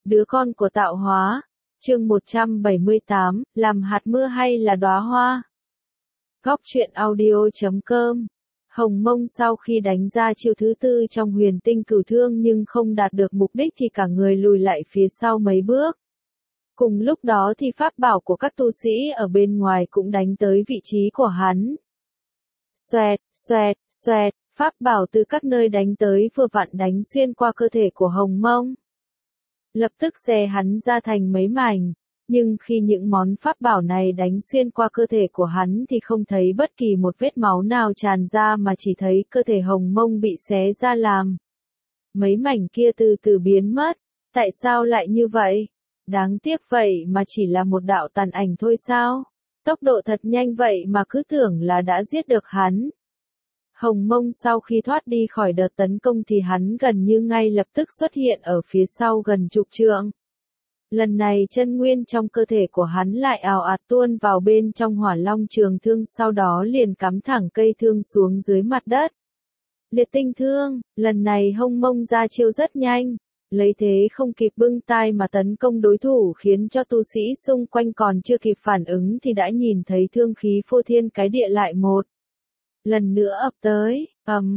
Đứa con của tạo hóa. Chương 178, làm hạt mưa hay là đóa hoa? Góc truyện audio.com. Hồng Mông sau khi đánh ra chiêu thứ tư trong huyền tinh cửu thương nhưng không đạt được mục đích thì cả người lùi lại phía sau mấy bước. Cùng lúc đó thì pháp bảo của các tu sĩ ở bên ngoài cũng đánh tới vị trí của hắn. Xoẹt, xoẹt, xoẹt, pháp bảo từ các nơi đánh tới vừa vặn đánh xuyên qua cơ thể của Hồng Mông. Lập tức xé hắn ra thành mấy mảnh, nhưng khi những món pháp bảo này đánh xuyên qua cơ thể của hắn thì không thấy bất kỳ một vết máu nào tràn ra mà chỉ thấy cơ thể Hồng Mông bị xé ra làm. Mấy mảnh kia từ từ biến mất, tại sao lại như vậy? Đáng tiếc vậy mà chỉ là một đạo tàn ảnh thôi sao? Tốc độ thật nhanh vậy mà cứ tưởng là đã giết được hắn. Hồng Mông sau khi thoát đi khỏi đợt tấn công thì hắn gần như ngay lập tức xuất hiện ở phía sau gần chục trượng. Lần này chân nguyên trong cơ thể của hắn lại ào ạt tuôn vào bên trong hỏa long trường thương, sau đó liền cắm thẳng cây thương xuống dưới mặt đất. Liệt tinh thương, lần này Hồng Mông ra chiêu rất nhanh, lấy thế không kịp bưng tai mà tấn công đối thủ, khiến cho tu sĩ xung quanh còn chưa kịp phản ứng thì đã nhìn thấy thương khí phô thiên cái địa lại một lần nữa ập tới.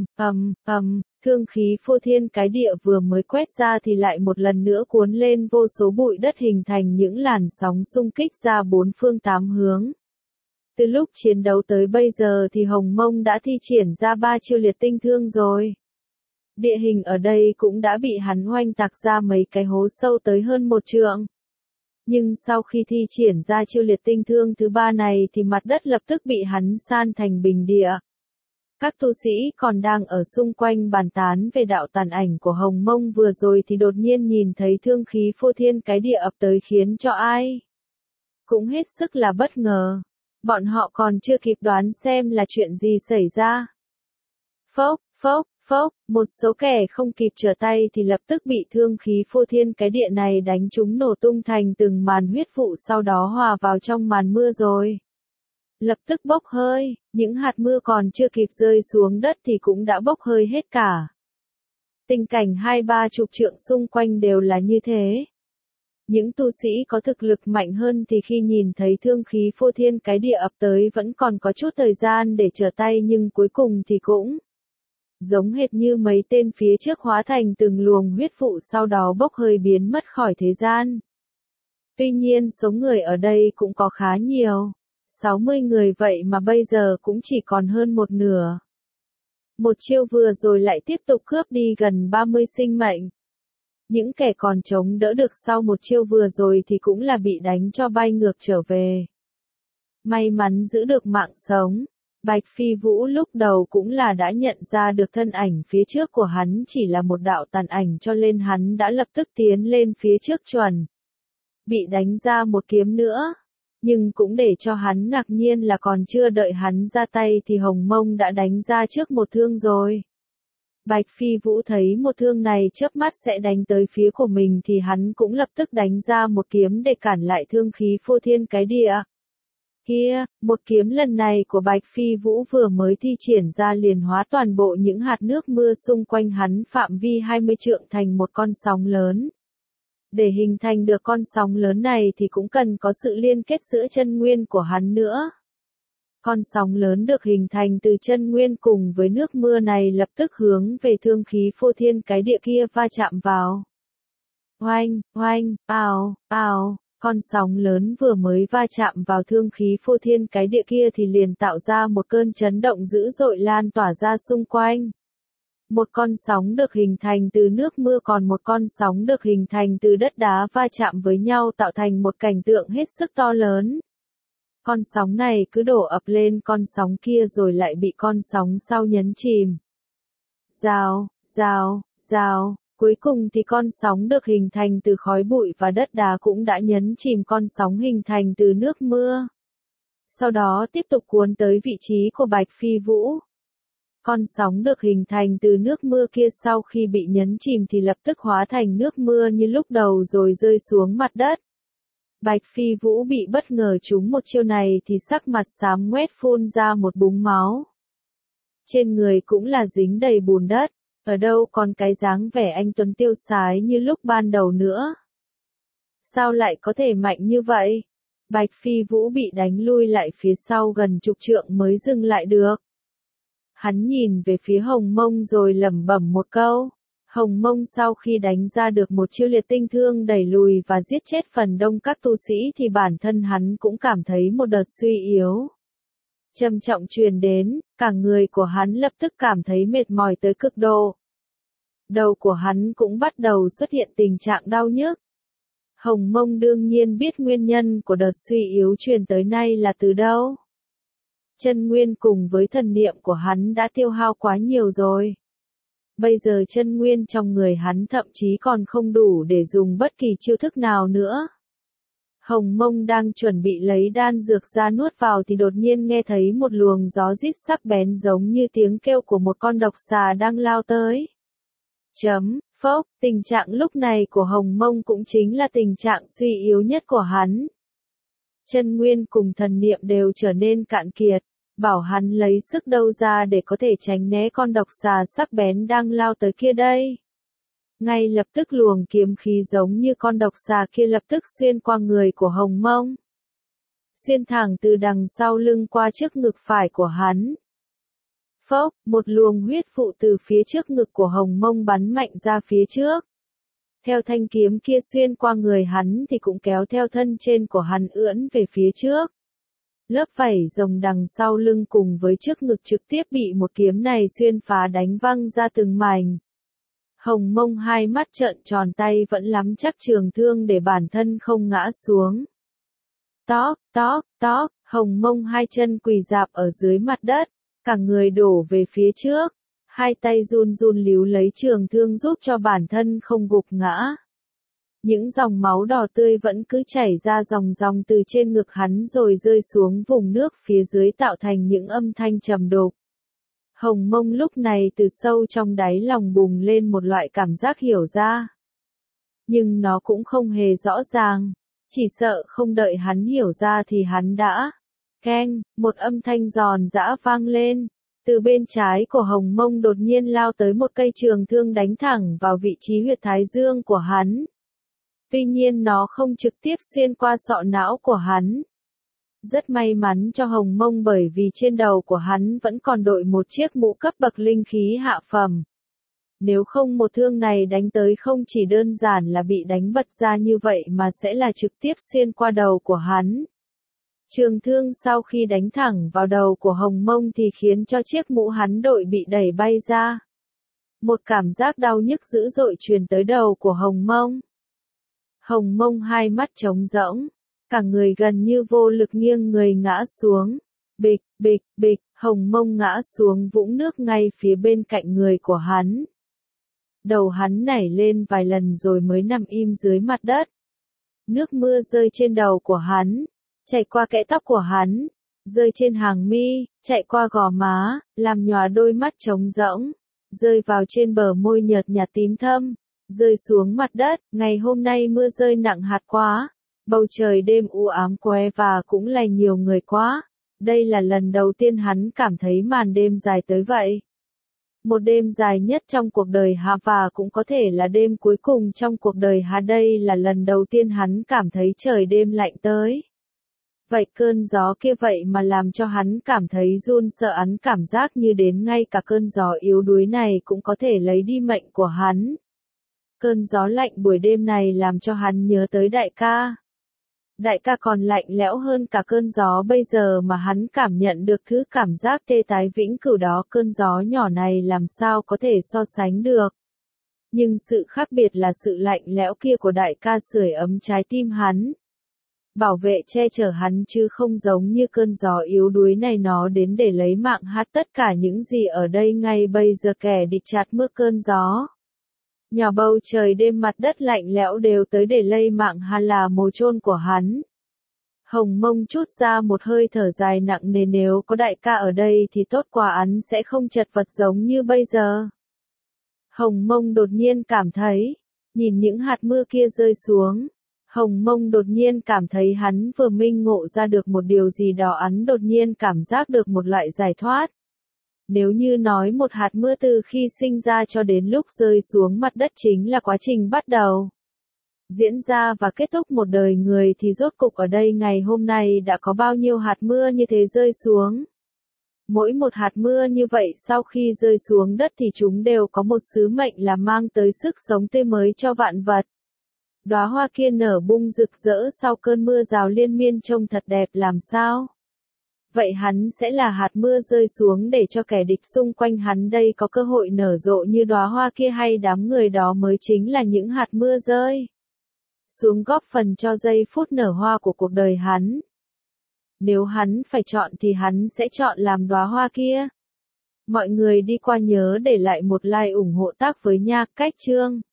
Thương khí phô thiên cái địa vừa mới quét ra thì lại một lần nữa cuốn lên vô số bụi đất, hình thành những làn sóng xung kích ra bốn phương tám hướng. Từ lúc chiến đấu tới bây giờ thì Hồng Mông đã thi triển ra 3 chiêu liệt tinh thương rồi. Địa hình ở đây cũng đã bị hắn oanh tạc ra mấy cái hố sâu tới hơn 1 trượng. Nhưng sau khi thi triển ra chiêu liệt tinh thương thứ 3 này thì mặt đất lập tức bị hắn san thành bình địa. Các tu sĩ còn đang ở xung quanh bàn tán về đạo tàn ảnh của Hồng Mông vừa rồi thì đột nhiên nhìn thấy thương khí phô thiên cái địa ập tới, khiến cho ai cũng hết sức là bất ngờ. Bọn họ còn chưa kịp đoán xem là chuyện gì xảy ra. Phốc, phốc, phốc, một số kẻ không kịp trở tay thì lập tức bị thương khí phô thiên cái địa này đánh trúng nổ tung thành từng màn huyết vụ, sau đó hòa vào trong màn mưa rồi lập tức bốc hơi, những hạt mưa còn chưa kịp rơi xuống đất thì cũng đã bốc hơi hết cả. Tình cảnh 2-30 trượng xung quanh đều là như thế. Những tu sĩ có thực lực mạnh hơn thì khi nhìn thấy thương khí phô thiên cái địa ập tới vẫn còn có chút thời gian để trở tay, nhưng cuối cùng thì cũng giống hệt như mấy tên phía trước hóa thành từng luồng huyết vụ, sau đó bốc hơi biến mất khỏi thế gian. Tuy nhiên số người ở đây cũng có khá nhiều. 60 người vậy mà bây giờ cũng chỉ còn hơn một nửa. Một chiêu vừa rồi lại tiếp tục cướp đi gần 30 sinh mệnh. Những kẻ còn chống đỡ được sau một chiêu vừa rồi thì cũng là bị đánh cho bay ngược trở về. May mắn giữ được mạng sống. Bạch Phi Vũ lúc đầu cũng là đã nhận ra được thân ảnh phía trước của hắn chỉ là một đạo tàn ảnh, cho nên hắn đã lập tức tiến lên phía trước chuẩn bị đánh ra một kiếm nữa. Nhưng cũng để cho hắn ngạc nhiên là còn chưa đợi hắn ra tay thì Hồng Mông đã đánh ra trước một thương rồi. Bạch Phi Vũ thấy một thương này chớp mắt sẽ đánh tới phía của mình thì hắn cũng lập tức đánh ra một kiếm để cản lại thương khí phô thiên cái địa. Kia, một kiếm lần này của Bạch Phi Vũ vừa mới thi triển ra liền hóa toàn bộ những hạt nước mưa xung quanh hắn phạm vi 20 trượng thành một con sóng lớn. Để hình thành được con sóng lớn này thì cũng cần có sự liên kết giữa chân nguyên của hắn nữa. Con sóng lớn được hình thành từ chân nguyên cùng với nước mưa này lập tức hướng về thương khí phô thiên cái địa kia va chạm vào. Oanh, oanh, ào, ào, con sóng lớn vừa mới va chạm vào thương khí phô thiên cái địa kia thì liền tạo ra một cơn chấn động dữ dội lan tỏa ra xung quanh. Một con sóng được hình thành từ nước mưa, còn một con sóng được hình thành từ đất đá va chạm với nhau tạo thành một cảnh tượng hết sức to lớn. Con sóng này cứ đổ ập lên con sóng kia rồi lại bị con sóng sau nhấn chìm. Rào, rào, rào, cuối cùng thì con sóng được hình thành từ khói bụi và đất đá cũng đã nhấn chìm con sóng hình thành từ nước mưa. Sau đó tiếp tục cuốn tới vị trí của Bạch Phi Vũ. Con sóng được hình thành từ nước mưa kia sau khi bị nhấn chìm thì lập tức hóa thành nước mưa như lúc đầu rồi rơi xuống mặt đất. Bạch Phi Vũ bị bất ngờ trúng một chiêu này thì sắc mặt xám ngoét, phun ra một búng máu. Trên người cũng là dính đầy bùn đất, ở đâu còn cái dáng vẻ anh tuấn tiêu sái như lúc ban đầu nữa. Sao lại có thể mạnh như vậy? Bạch Phi Vũ bị đánh lui lại phía sau gần chục trượng mới dừng lại được. Hắn nhìn về phía Hồng Mông rồi lẩm bẩm một câu. Hồng Mông sau khi đánh ra được một chiêu liệt tinh thương đẩy lùi và giết chết phần đông các tu sĩ thì bản thân hắn cũng cảm thấy một đợt suy yếu. Trầm trọng truyền đến, cả người của hắn lập tức cảm thấy mệt mỏi tới cực độ. Đầu của hắn cũng bắt đầu xuất hiện tình trạng đau nhức. Hồng Mông đương nhiên biết nguyên nhân của đợt suy yếu truyền tới nay là từ đâu. Chân nguyên cùng với thần niệm của hắn đã tiêu hao quá nhiều rồi. Bây giờ chân nguyên trong người hắn thậm chí còn không đủ để dùng bất kỳ chiêu thức nào nữa. Hồng Mông đang chuẩn bị lấy đan dược ra nuốt vào thì đột nhiên nghe thấy một luồng gió rít sắc bén giống như tiếng kêu của một con độc xà đang lao tới. Phốc, tình trạng lúc này của Hồng Mông cũng chính là tình trạng suy yếu nhất của hắn. Chân nguyên cùng thần niệm đều trở nên cạn kiệt, bảo hắn lấy sức đâu ra để có thể tránh né con độc xà sắc bén đang lao tới kia đây. Ngay lập tức luồng kiếm khí giống như con độc xà kia lập tức xuyên qua người của Hồng Mông. Xuyên thẳng từ đằng sau lưng qua trước ngực phải của hắn. Phốc, một luồng huyết phụ từ phía trước ngực của Hồng Mông bắn mạnh ra phía trước. Theo thanh kiếm kia xuyên qua người hắn thì cũng kéo theo thân trên của hắn ưỡn về phía trước. Lớp vảy rồng đằng sau lưng cùng với trước ngực trực tiếp bị một kiếm này xuyên phá đánh văng ra từng mảnh. Hồng Mông hai mắt trợn tròn tay vẫn nắm chắc trường thương để bản thân không ngã xuống. Tóc, Hồng Mông hai chân quỳ rạp ở dưới mặt đất, cả người đổ về phía trước, hai tay run run líu lấy trường thương giúp cho bản thân không gục ngã. Những dòng máu đỏ tươi vẫn cứ chảy ra dòng dòng từ trên ngực hắn rồi rơi xuống vùng nước phía dưới tạo thành những âm thanh trầm đục. Hồng Mông lúc này từ sâu trong đáy lòng bùng lên một loại cảm giác hiểu ra. Nhưng nó cũng không hề rõ ràng, chỉ sợ không đợi hắn hiểu ra thì hắn đã. Keng, một âm thanh giòn giã vang lên, từ bên trái của Hồng Mông đột nhiên lao tới một cây trường thương đánh thẳng vào vị trí huyệt thái dương của hắn. Tuy nhiên nó không trực tiếp xuyên qua sọ não của hắn. Rất may mắn cho Hồng Mông bởi vì trên đầu của hắn vẫn còn đội một chiếc mũ cấp bậc linh khí hạ phẩm. Nếu không một thương này đánh tới không chỉ đơn giản là bị đánh bật ra như vậy mà sẽ là trực tiếp xuyên qua đầu của hắn. Trường thương sau khi đánh thẳng vào đầu của Hồng Mông thì khiến cho chiếc mũ hắn đội bị đẩy bay ra. Một cảm giác đau nhức dữ dội truyền tới đầu của Hồng Mông. Hồng Mông hai mắt trống rỗng, cả người gần như vô lực nghiêng người ngã xuống. Bịch, Hồng Mông ngã xuống vũng nước ngay phía bên cạnh người của hắn. Đầu hắn nảy lên vài lần rồi mới nằm im dưới mặt đất. Nước mưa rơi trên đầu của hắn, chảy qua kẽ tóc của hắn, rơi trên hàng mi, chạy qua gò má, làm nhòa đôi mắt trống rỗng, rơi vào trên bờ môi nhợt nhạt tím thâm, rơi xuống mặt đất. Ngày hôm nay mưa rơi nặng hạt quá, bầu trời đêm u ám que và cũng lầy nhiều người quá. Đây là lần đầu tiên hắn cảm thấy màn đêm dài tới vậy. Một đêm dài nhất trong cuộc đời hắn và cũng có thể là đêm cuối cùng trong cuộc đời hắn. Đây là lần đầu tiên hắn cảm thấy trời đêm lạnh tới. Vậy cơn gió kia vậy mà làm cho hắn cảm thấy run sợ, hắn cảm giác như đến ngay cả cơn gió yếu đuối này cũng có thể lấy đi mệnh của hắn. Cơn gió lạnh buổi đêm này làm cho hắn nhớ tới đại ca. Đại ca còn lạnh lẽo hơn cả cơn gió bây giờ mà hắn cảm nhận được thứ cảm giác tê tái vĩnh cửu đó, cơn gió nhỏ này làm sao có thể so sánh được. Nhưng sự khác biệt là sự lạnh lẽo kia của đại ca sưởi ấm trái tim hắn. Bảo vệ che chở hắn chứ không giống như cơn gió yếu đuối này nó đến để lấy mạng hắn. Tất cả những gì ở đây ngay bây giờ kẻ địch chặt mưa cơn gió. Nhỏ bầu trời đêm mặt đất lạnh lẽo đều tới để lây mạng hắn là mồ chôn của hắn. Hồng Mông trút ra một hơi thở dài nặng nề, nếu có đại ca ở đây thì tốt quá, hắn sẽ không chật vật giống như bây giờ. Hồng Mông đột nhiên cảm thấy, nhìn những hạt mưa kia rơi xuống. Hồng Mông đột nhiên cảm thấy hắn vừa minh ngộ ra được một điều gì đó, hắn đột nhiên cảm giác được một loại giải thoát. Nếu như nói một hạt mưa từ khi sinh ra cho đến lúc rơi xuống mặt đất chính là quá trình bắt đầu. diễn ra và kết thúc một đời người thì rốt cục ở đây ngày hôm nay đã có bao nhiêu hạt mưa như thế rơi xuống. Mỗi một hạt mưa như vậy sau khi rơi xuống đất thì chúng đều có một sứ mệnh là mang tới sức sống tươi mới cho vạn vật. Đóa hoa kia nở bung rực rỡ sau cơn mưa rào liên miên trông thật đẹp làm sao? Vậy hắn sẽ là hạt mưa rơi xuống để cho kẻ địch xung quanh hắn đây có cơ hội nở rộ như đóa hoa kia, hay đám người đó mới chính là những hạt mưa rơi xuống góp phần cho giây phút nở hoa của cuộc đời hắn? Nếu hắn phải chọn thì hắn sẽ chọn làm đóa hoa kia. Mọi người đi qua nhớ để lại một like ủng hộ tác với nha. Cách chương